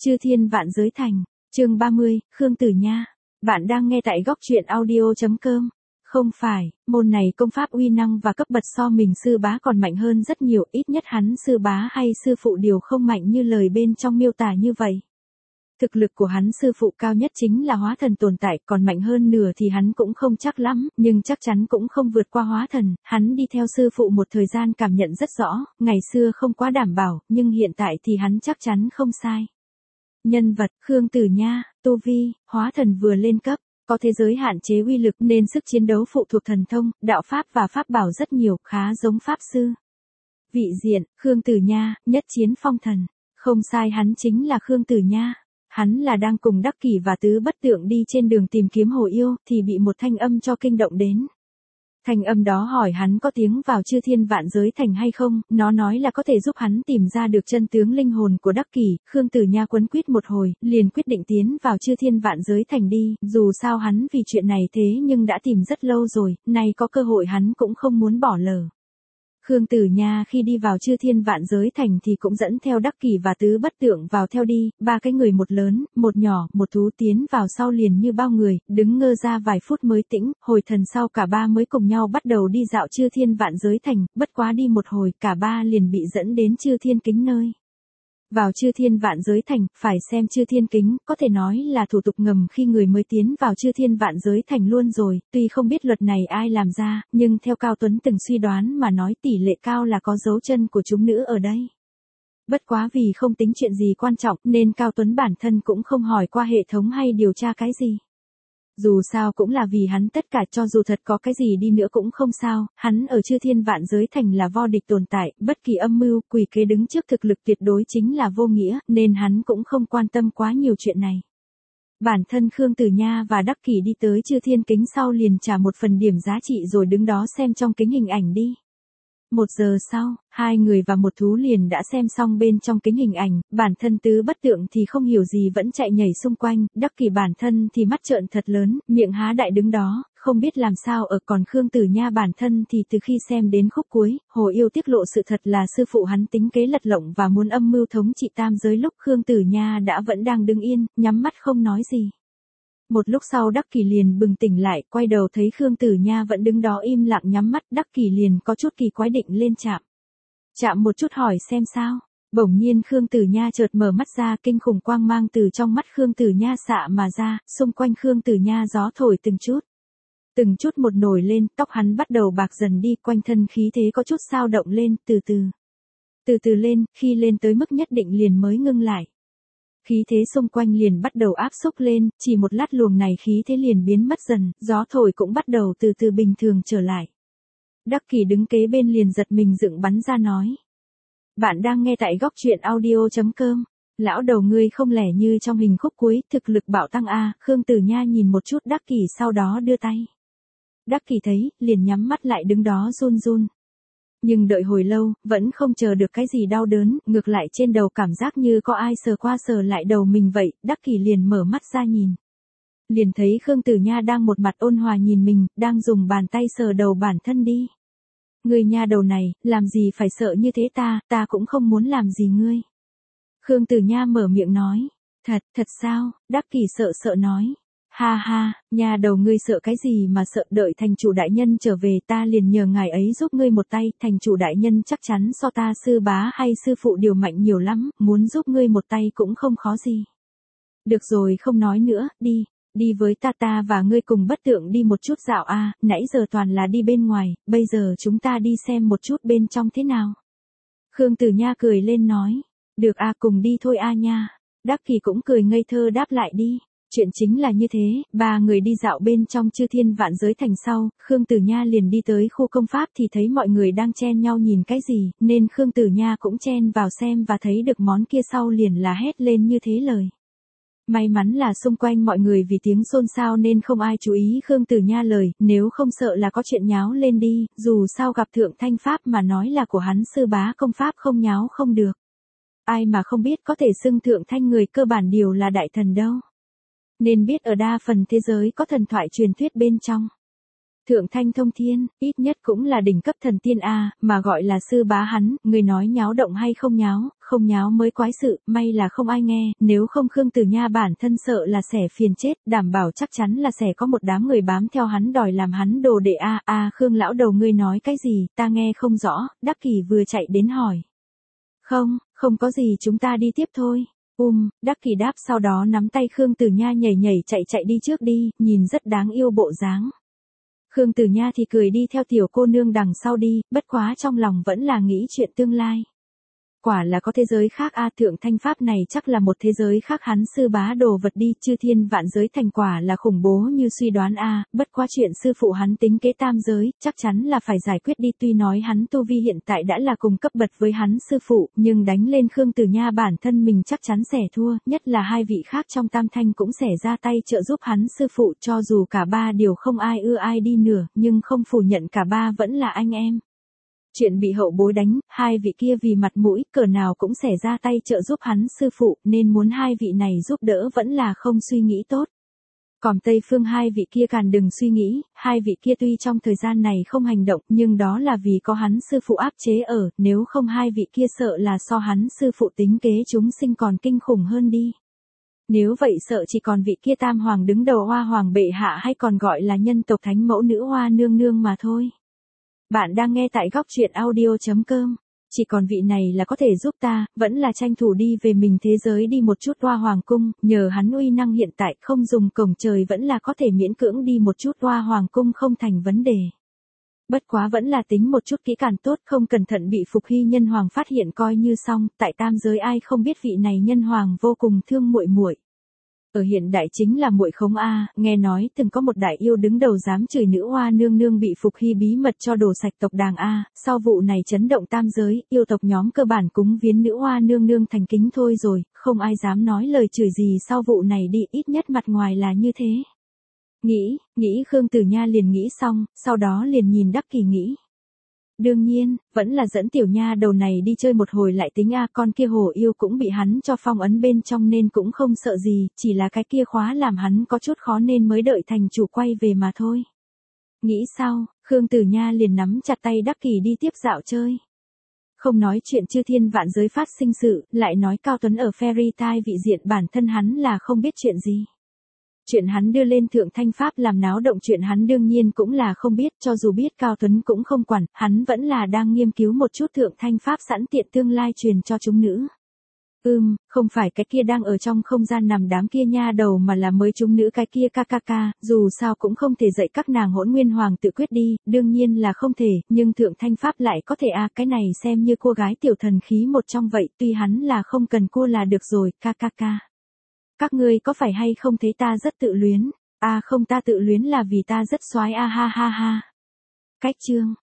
Chư thiên vạn giới thành, chương 30, Khương Tử Nha. Bạn đang nghe tại góc truyện audio.com. Không phải, môn này công pháp uy năng và cấp bậc so mình sư bá còn mạnh hơn rất nhiều, ít nhất hắn sư bá hay sư phụ đều không mạnh như lời bên trong miêu tả như vậy. Thực lực của hắn sư phụ cao nhất chính là hóa thần tồn tại, còn mạnh hơn nửa thì hắn cũng không chắc lắm, nhưng chắc chắn cũng không vượt qua hóa thần. Hắn đi theo sư phụ một thời gian cảm nhận rất rõ, ngày xưa không quá đảm bảo, nhưng hiện tại thì hắn chắc chắn không sai. Nhân vật, Khương Tử Nha, tu vi, hóa thần vừa lên cấp, có thế giới hạn chế uy lực nên sức chiến đấu phụ thuộc thần thông, đạo pháp và pháp bảo rất nhiều, khá giống pháp sư. Vị diện, Khương Tử Nha, nhất chiến phong thần. Không sai, hắn chính là Khương Tử Nha. Hắn là đang cùng Đắc Kỷ và Tứ Bất Tượng đi trên đường tìm kiếm hồ yêu, thì bị một thanh âm cho kinh động đến. Thanh âm đó hỏi hắn có tiếng vào chư thiên vạn giới thành hay không, nó nói là có thể giúp hắn tìm ra được chân tướng linh hồn của Đắc Kỷ. Khương Tử Nha quấn quýt một hồi, liền quyết định tiến vào chư thiên vạn giới thành đi, dù sao hắn vì chuyện này thế nhưng đã tìm rất lâu rồi, nay có cơ hội hắn cũng không muốn bỏ lỡ. Khương Tử Nha khi đi vào chư thiên vạn giới thành thì cũng dẫn theo Đắc Kỷ và Tứ Bất Tượng vào theo đi, ba cái người một lớn, một nhỏ, một thú tiến vào sau liền như bao người, đứng ngơ ra vài phút mới tĩnh, hồi thần sau cả ba mới cùng nhau bắt đầu đi dạo chư thiên vạn giới thành, bất quá đi một hồi cả ba liền bị dẫn đến chư thiên kính nơi. Vào chư thiên vạn giới thành, phải xem chư thiên kính, có thể nói là thủ tục ngầm khi người mới tiến vào chư thiên vạn giới thành luôn rồi, tuy không biết luật này ai làm ra, nhưng theo Cao Tuấn từng suy đoán mà nói tỷ lệ cao là có dấu chân của chúng nữ ở đây. Bất quá vì không tính chuyện gì quan trọng nên Cao Tuấn bản thân cũng không hỏi qua hệ thống hay điều tra cái gì. Dù sao cũng là vì hắn tất cả, cho dù thật có cái gì đi nữa cũng không sao, hắn ở chư thiên vạn giới thành là vô địch tồn tại, bất kỳ âm mưu, quỷ kế đứng trước thực lực tuyệt đối chính là vô nghĩa, nên hắn cũng không quan tâm quá nhiều chuyện này. Bản thân Khương Tử Nha và Đắc Kỷ đi tới chư thiên kính sau liền trả một phần điểm giá trị rồi đứng đó xem trong kính hình ảnh đi. 1 giờ sau, hai người và một thú liền đã xem xong bên trong kính hình ảnh, bản thân Tứ Bất Tượng thì không hiểu gì vẫn chạy nhảy xung quanh, Đắc Kỷ bản thân thì mắt trợn thật lớn, miệng há đại đứng đó, không biết làm sao ở, còn Khương Tử Nha bản thân thì từ khi xem đến khúc cuối, hồ yêu tiết lộ sự thật là sư phụ hắn tính kế lật lọng và muốn âm mưu thống trị tam giới lúc Khương Tử Nha đã vẫn đang đứng yên, nhắm mắt không nói gì. Một lúc sau Đắc Kỷ liền bừng tỉnh lại, quay đầu thấy Khương Tử Nha vẫn đứng đó im lặng nhắm mắt, Đắc Kỷ liền có chút kỳ quái định lên chạm. Chạm một chút hỏi xem sao. Bỗng nhiên Khương Tử Nha chợt mở mắt ra, kinh khủng quang mang từ trong mắt Khương Tử Nha xạ mà ra, xung quanh Khương Tử Nha gió thổi từng chút một nổi lên, tóc hắn bắt đầu bạc dần đi, quanh thân khí thế có chút dao động lên, từ từ lên, khi lên tới mức nhất định liền mới ngưng lại. Khí thế xung quanh liền bắt đầu áp xúc lên, chỉ một lát luồng này khí thế liền biến mất dần, gió thổi cũng bắt đầu từ từ bình thường trở lại. Đắc Kỷ đứng kế bên liền giật mình dựng bắn ra nói. Bạn đang nghe tại góc truyện audio.com. Lão đầu ngươi không lẻ như trong hình khúc cuối, thực lực bạo tăng a. Khương Tử Nha nhìn một chút Đắc Kỷ sau đó đưa tay. Đắc Kỷ thấy, liền nhắm mắt lại đứng đó run run. Nhưng đợi hồi lâu, vẫn không chờ được cái gì đau đớn, ngược lại trên đầu cảm giác như có ai sờ qua sờ lại đầu mình vậy, Đắc Kỷ liền mở mắt ra nhìn. Liền thấy Khương Tử Nha đang một mặt ôn hòa nhìn mình, đang dùng bàn tay sờ đầu bản thân đi. Ngươi nha đầu này, làm gì phải sợ như thế ta cũng không muốn làm gì ngươi. Khương Tử Nha mở miệng nói. Thật sao, Đắc Kỷ sợ nói. Ha ha, nhà đầu ngươi sợ cái gì mà sợ, đợi thành chủ đại nhân trở về ta liền nhờ ngài ấy giúp ngươi một tay, thành chủ đại nhân chắc chắn so ta sư bá hay sư phụ đều mạnh nhiều lắm, muốn giúp ngươi một tay cũng không khó gì. Được rồi không nói nữa, đi với ta và ngươi cùng Bất Tượng đi một chút dạo a, nãy giờ toàn là đi bên ngoài, bây giờ chúng ta đi xem một chút bên trong thế nào. Khương Tử Nha cười lên nói, được a, cùng đi thôi a nha. Đắc Kỷ cũng cười ngây thơ đáp lại đi. Chuyện chính là như thế, ba người đi dạo bên trong chư thiên vạn giới thành sau, Khương Tử Nha liền đi tới khu công pháp thì thấy mọi người đang chen nhau nhìn cái gì, nên Khương Tử Nha cũng chen vào xem và thấy được món kia sau liền là hét lên như thế lời. May mắn là xung quanh mọi người vì tiếng xôn xao nên không ai chú ý Khương Tử Nha lời, nếu không sợ là có chuyện nháo lên đi, dù sao gặp thượng thanh pháp mà nói là của hắn sư bá công pháp không nháo không được. Ai mà không biết có thể xưng thượng thanh người cơ bản đều là đại thần đâu. Nên biết ở đa phần thế giới có thần thoại truyền thuyết bên trong. Thượng thanh thông thiên, ít nhất cũng là đỉnh cấp thần tiên a, mà gọi là sư bá hắn, người nói nháo động hay không nháo, không nháo mới quái sự, may là không ai nghe, nếu không Khương Tử Nha bản thân sợ là sẽ phiền chết, đảm bảo chắc chắn là sẽ có một đám người bám theo hắn đòi làm hắn đồ đệ Khương lão đầu ngươi nói cái gì, ta nghe không rõ, Đắc Kỷ vừa chạy đến hỏi. Không có gì chúng ta đi tiếp thôi. Đắc Kỷ đáp sau đó nắm tay Khương Tử Nha nhảy chạy đi trước đi, nhìn rất đáng yêu bộ dáng. Khương Tử Nha thì cười đi theo tiểu cô nương đằng sau đi, bất quá trong lòng vẫn là nghĩ chuyện tương lai. Quả là có thế giới khác thượng thanh pháp này chắc là một thế giới khác hắn sư bá đồ vật đi, chư thiên vạn giới thành quả là khủng bố như suy đoán bất quá chuyện sư phụ hắn tính kế tam giới, chắc chắn là phải giải quyết đi, tuy nói hắn tu vi hiện tại đã là cùng cấp bậc với hắn sư phụ, nhưng đánh lên Khương Tử Nha bản thân mình chắc chắn sẽ thua, nhất là hai vị khác trong tam thanh cũng sẽ ra tay trợ giúp hắn sư phụ, cho dù cả ba đều không ai ưa ai đi nửa, nhưng không phủ nhận cả ba vẫn là anh em. Chuyện bị hậu bối đánh, hai vị kia vì mặt mũi, cỡ nào cũng sẽ ra tay trợ giúp hắn sư phụ, nên muốn hai vị này giúp đỡ vẫn là không suy nghĩ tốt. Còn Tây Phương hai vị kia càng đừng suy nghĩ, hai vị kia tuy trong thời gian này không hành động, nhưng đó là vì có hắn sư phụ áp chế ở, nếu không hai vị kia sợ là so hắn sư phụ tính kế chúng sinh còn kinh khủng hơn đi. Nếu vậy sợ chỉ còn vị kia tam hoàng đứng đầu Hoa Hoàng bệ hạ hay còn gọi là nhân tộc thánh mẫu nữ Hoa nương nương mà thôi. Bạn đang nghe tại góc truyện audio.com. Chỉ còn vị này là có thể giúp ta, vẫn là tranh thủ đi về mình thế giới đi một chút Hoa Hoàng cung, nhờ hắn uy năng hiện tại không dùng cổng trời vẫn là có thể miễn cưỡng đi một chút Hoa Hoàng cung không thành vấn đề. Bất quá vẫn là tính một chút kỹ càng tốt, không cẩn thận bị Phục Hy nhân hoàng phát hiện coi như xong, tại tam giới ai không biết vị này nhân hoàng vô cùng thương muội muội. Ở hiện đại chính là muội khống nghe nói từng có một đại yêu đứng đầu dám chửi nữ Hoa nương nương bị Phục Hy bí mật cho đổ sạch tộc đàng sau vụ này chấn động tam giới, yêu tộc nhóm cơ bản cúng viếng nữ Hoa nương nương thành kính thôi rồi, không ai dám nói lời chửi gì sau vụ này đi, ít nhất mặt ngoài là như thế. Nghĩ Khương Tử Nha liền nghĩ xong, sau đó liền nhìn Đắc Kỷ nghĩ. Đương nhiên, vẫn là dẫn tiểu nha đầu này đi chơi một hồi lại tính con kia hổ yêu cũng bị hắn cho phong ấn bên trong nên cũng không sợ gì, chỉ là cái kia khóa làm hắn có chút khó nên mới đợi thành chủ quay về mà thôi. Nghĩ sau, Khương Tử Nha liền nắm chặt tay Đắc Kỷ đi tiếp dạo chơi. Không nói chuyện chư thiên vạn giới phát sinh sự, lại nói Cao Tuấn ở Fairy Tail vị diện bản thân hắn là không biết chuyện gì. Chuyện hắn đưa lên thượng thanh pháp làm náo động chuyện hắn đương nhiên cũng là không biết, cho dù biết Cao Tuấn cũng không quản, hắn vẫn là đang nghiên cứu một chút thượng thanh pháp sẵn tiện tương lai truyền cho chúng nữ. Không phải cái kia đang ở trong không gian nằm đám kia nha đầu mà là mới chúng nữ cái kia dù sao cũng không thể dạy các nàng Hỗn Nguyên Hoàng tự quyết đi, đương nhiên là không thể, nhưng thượng thanh pháp lại có thể cái này xem như cô gái tiểu thần khí một trong vậy, tuy hắn là không cần cô là được rồi, Các ngươi có phải hay không thấy ta rất tự luyến? Không ta tự luyến là vì ta rất soái ha ha ha. Cách chương.